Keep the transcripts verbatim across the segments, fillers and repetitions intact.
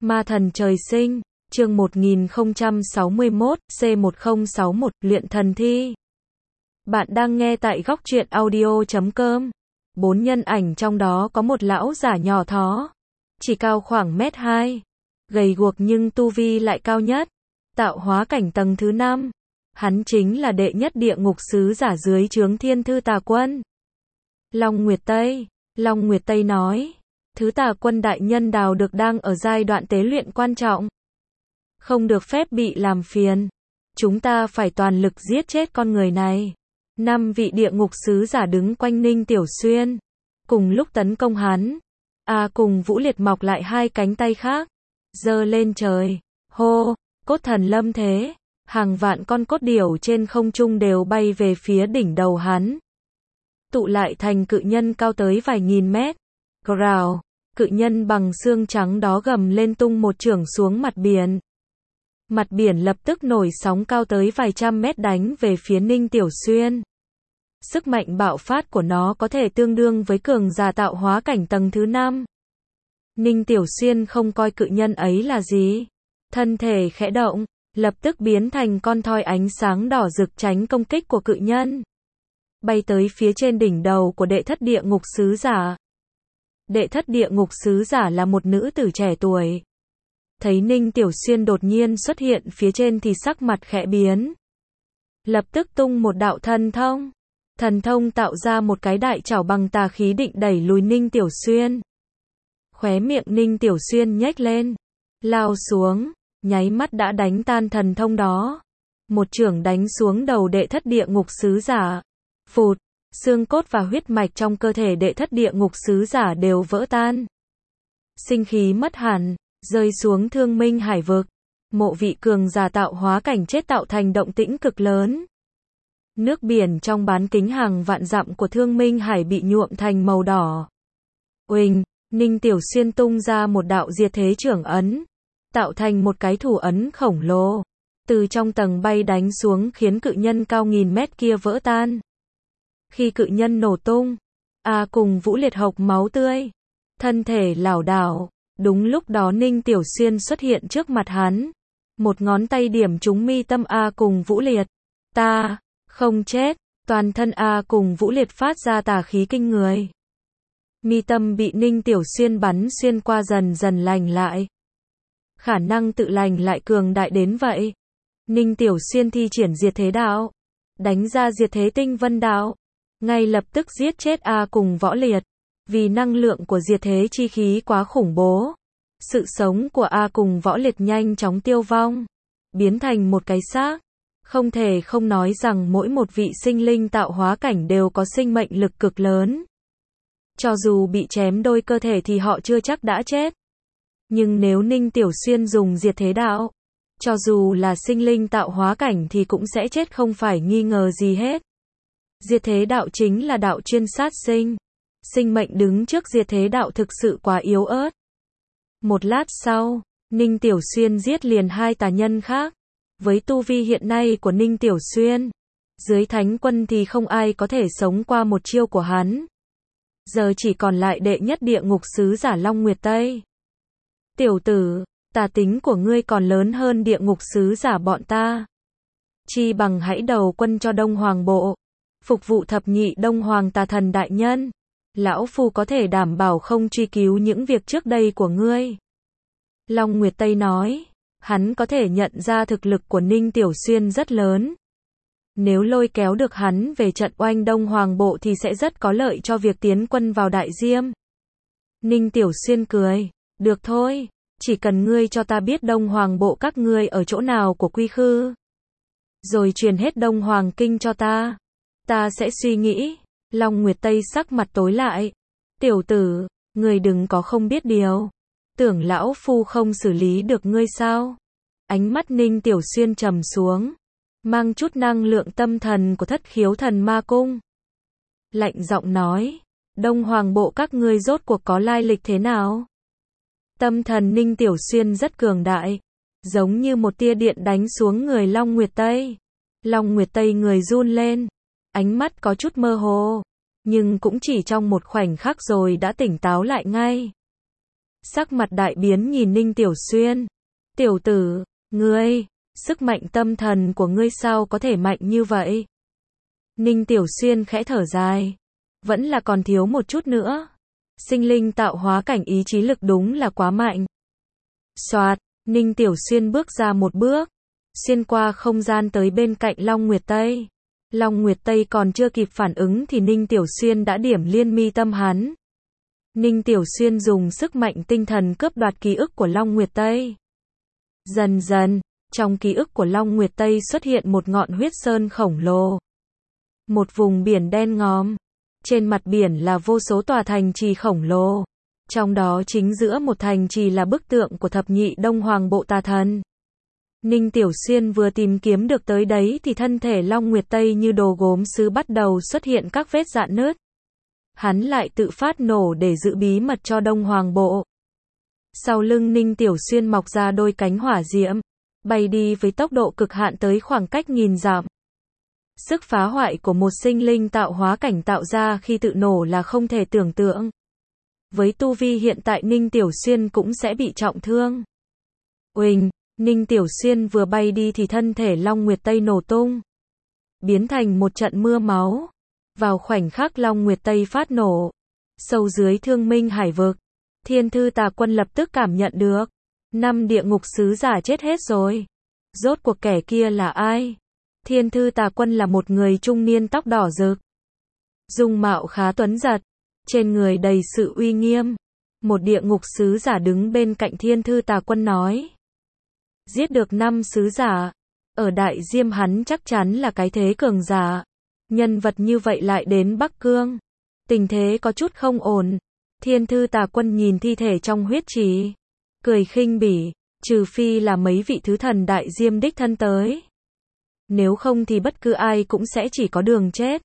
Ma thần trời sinh, chương một nghìn không trăm sáu mươi mốt, C một không sáu một, luyện thần thi. Bạn đang nghe tại góc truyện audio chấm com. Bốn nhân ảnh trong đó có một lão giả nhỏ thó, chỉ cao khoảng mét hai, gầy guộc nhưng tu vi lại cao nhất, tạo hóa cảnh tầng thứ năm. Hắn chính là đệ nhất địa ngục sứ giả dưới trướng Thiên Thư Tà Quân. Long Nguyệt Tây, Long Nguyệt Tây nói, Thứ Tà Quân đại nhân đào được đang ở giai đoạn tế luyện quan trọng, không được phép bị làm phiền. Chúng ta phải toàn lực giết chết con người này. Năm vị địa ngục sứ giả đứng quanh Ninh Tiểu Xuyên, cùng lúc tấn công hắn. A cùng Vũ Liệt mọc lại hai cánh tay khác, giơ lên trời, hô, cốt thần lâm thế. Hàng vạn con cốt điểu trên không trung đều bay về phía đỉnh đầu hắn, tụ lại thành cự nhân cao tới vài nghìn mét. Growl, cự nhân bằng xương trắng đó gầm lên tung một chưởng xuống mặt biển. Mặt biển lập tức nổi sóng cao tới vài trăm mét đánh về phía Ninh Tiểu Xuyên. Sức mạnh bạo phát của nó có thể tương đương với cường giả tạo hóa cảnh tầng thứ năm. Ninh Tiểu Xuyên không coi cự nhân ấy là gì, thân thể khẽ động, lập tức biến thành con thoi ánh sáng đỏ rực tránh công kích của cự nhân, bay tới phía trên đỉnh đầu của đệ thất địa ngục sứ giả. Đệ thất địa ngục sứ giả là một nữ tử trẻ tuổi. Thấy Ninh Tiểu Xuyên đột nhiên xuất hiện phía trên thì sắc mặt khẽ biến. Lập tức tung một đạo thần thông. Thần thông tạo ra một cái đại chảo bằng tà khí định đẩy lùi Ninh Tiểu Xuyên. Khóe miệng Ninh Tiểu Xuyên nhếch lên, lao xuống, nháy mắt đã đánh tan thần thông đó. Một chưởng đánh xuống đầu đệ thất địa ngục sứ giả. Phụt, xương cốt và huyết mạch trong cơ thể đệ thất địa ngục sứ giả đều vỡ tan. Sinh khí mất hẳn, rơi xuống Thương Minh Hải vực. Mộ vị cường giả tạo hóa cảnh chết tạo thành động tĩnh cực lớn. Nước biển trong bán kính hàng vạn dặm của Thương Minh Hải bị nhuộm thành màu đỏ. Uỳnh, Ninh Tiểu Xuyên tung ra một đạo diệt thế chưởng ấn, tạo thành một cái thủ ấn khổng lồ, từ trong tầng bay đánh xuống khiến cự nhân cao nghìn mét kia vỡ tan. Khi cự nhân nổ tung, A cùng Vũ Liệt hộc máu tươi, thân thể lảo đảo. Đúng lúc đó Ninh Tiểu Xuyên xuất hiện trước mặt hắn, một ngón tay điểm trúng mi tâm A cùng Vũ Liệt. Ta không chết. Toàn thân A cùng Vũ Liệt phát ra tà khí kinh người. Mi tâm bị Ninh Tiểu Xuyên bắn xuyên qua dần dần lành lại. Khả năng tự lành lại cường đại đến vậy. Ninh Tiểu Xuyên thi triển diệt thế đạo, đánh ra diệt thế tinh vân đạo, ngay lập tức giết chết A cùng Võ Liệt. Vì năng lượng của diệt thế chi khí quá khủng bố, sự sống của A cùng Võ Liệt nhanh chóng tiêu vong, biến thành một cái xác. Không thể không nói rằng mỗi một vị sinh linh tạo hóa cảnh đều có sinh mệnh lực cực lớn. Cho dù bị chém đôi cơ thể thì họ chưa chắc đã chết. Nhưng nếu Ninh Tiểu Xuyên dùng diệt thế đạo, cho dù là sinh linh tạo hóa cảnh thì cũng sẽ chết không phải nghi ngờ gì hết. Diệt thế đạo chính là đạo chuyên sát sinh. Sinh mệnh đứng trước diệt thế đạo thực sự quá yếu ớt. Một lát sau, Ninh Tiểu Xuyên giết liền hai tà nhân khác. Với tu vi hiện nay của Ninh Tiểu Xuyên, dưới thánh quân thì không ai có thể sống qua một chiêu của hắn. Giờ chỉ còn lại đệ nhất địa ngục sứ giả Long Nguyệt Tây. Tiểu tử, tà tính của ngươi còn lớn hơn địa ngục sứ giả bọn ta. Chi bằng hãy đầu quân cho Đông Hoàng Bộ, phục vụ thập nhị Đông Hoàng tà thần đại nhân. Lão Phu có thể đảm bảo không truy cứu những việc trước đây của ngươi. Long Nguyệt Tây nói, hắn có thể nhận ra thực lực của Ninh Tiểu Xuyên rất lớn. Nếu lôi kéo được hắn về trận oanh Đông Hoàng Bộ thì sẽ rất có lợi cho việc tiến quân vào Đại Diêm. Ninh Tiểu Xuyên cười, được thôi, chỉ cần ngươi cho ta biết Đông Hoàng Bộ các ngươi ở chỗ nào của Quy Khư, rồi truyền hết Đông Hoàng Kinh cho ta, ta sẽ suy nghĩ. Long Nguyệt Tây sắc mặt tối lại. Tiểu tử, ngươi đừng có không biết điều. Tưởng lão phu không xử lý được ngươi sao? Ánh mắt Ninh Tiểu Xuyên trầm xuống, mang chút năng lượng tâm thần của Thất Khiếu Thần Ma Cung. Lạnh giọng nói, Đông Hoàng Bộ các ngươi rốt cuộc có lai lịch thế nào? Tâm thần Ninh Tiểu Xuyên rất cường đại, giống như một tia điện đánh xuống người Long Nguyệt Tây. Long Nguyệt Tây người run lên, ánh mắt có chút mơ hồ, nhưng cũng chỉ trong một khoảnh khắc rồi đã tỉnh táo lại ngay. Sắc mặt đại biến nhìn Ninh Tiểu Xuyên. Tiểu tử, ngươi, sức mạnh tâm thần của ngươi sao có thể mạnh như vậy? Ninh Tiểu Xuyên khẽ thở dài. Vẫn là còn thiếu một chút nữa. Sinh linh tạo hóa cảnh ý chí lực đúng là quá mạnh. Soạt, Ninh Tiểu Xuyên bước ra một bước, xuyên qua không gian tới bên cạnh Long Nguyệt Tây. Long Nguyệt Tây còn chưa kịp phản ứng thì Ninh Tiểu Xuyên đã điểm liên mi tâm hắn. Ninh Tiểu Xuyên dùng sức mạnh tinh thần cướp đoạt ký ức của Long Nguyệt Tây. Dần dần, trong ký ức của Long Nguyệt Tây xuất hiện một ngọn huyết sơn khổng lồ. Một vùng biển đen ngòm. Trên mặt biển là vô số tòa thành trì khổng lồ. Trong đó chính giữa một thành trì là bức tượng của thập nhị Đông Hoàng Bộ Tà Thần. Ninh Tiểu Xuyên vừa tìm kiếm được tới đấy thì thân thể Long Nguyệt Tây như đồ gốm sứ bắt đầu xuất hiện các vết rạn nứt. Hắn lại tự phát nổ để giữ bí mật cho Đông Hoàng Bộ. Sau lưng Ninh Tiểu Xuyên mọc ra đôi cánh hỏa diễm, bay đi với tốc độ cực hạn tới khoảng cách nghìn dặm. Sức phá hoại của một sinh linh tạo hóa cảnh tạo ra khi tự nổ là không thể tưởng tượng. Với tu vi hiện tại Ninh Tiểu Xuyên cũng sẽ bị trọng thương. Uỳnh, Ninh Tiểu Xuyên vừa bay đi thì thân thể Long Nguyệt Tây nổ tung, biến thành một trận mưa máu. Vào khoảnh khắc Long Nguyệt Tây phát nổ, sâu dưới Thương Minh Hải vực, Thiên Thư Tà Quân lập tức cảm nhận được, năm địa ngục sứ giả chết hết rồi. Rốt cuộc kẻ kia là ai? Thiên Thư Tà Quân là một người trung niên tóc đỏ rực, dung mạo khá tuấn giật, trên người đầy sự uy nghiêm. Một địa ngục sứ giả đứng bên cạnh Thiên Thư Tà Quân nói: giết được năm sứ giả, ở Đại Diêm hắn chắc chắn là cái thế cường giả. Nhân vật như vậy lại đến Bắc Cương, tình thế có chút không ổn. Thiên Thư Tà Quân nhìn thi thể trong huyết trì, cười khinh bỉ, trừ phi là mấy vị thứ thần Đại Diêm đích thân tới. Nếu không thì bất cứ ai cũng sẽ chỉ có đường chết.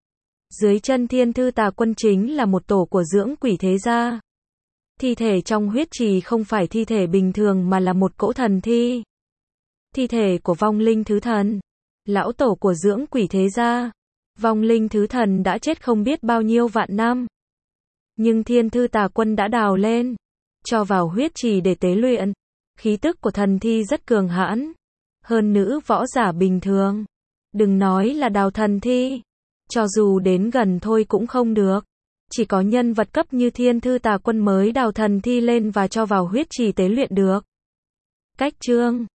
Dưới chân Thiên Thư Tà Quân chính là một tổ của dưỡng quỷ thế gia. Thi thể trong huyết trì không phải thi thể bình thường mà là một cỗ thần thi. Thi thể của vong linh thứ thần, lão tổ của dưỡng quỷ thế gia. Vong linh thứ thần đã chết không biết bao nhiêu vạn năm. Nhưng Thiên Thư Tà Quân đã đào lên, cho vào huyết trì để tế luyện. Khí tức của thần thi rất cường hãn, hơn nữ võ giả bình thường. Đừng nói là đào thần thi, cho dù đến gần thôi cũng không được. Chỉ có nhân vật cấp như Thiên Thư Tà Quân mới đào thần thi lên và cho vào huyết trì tế luyện được. Cách chương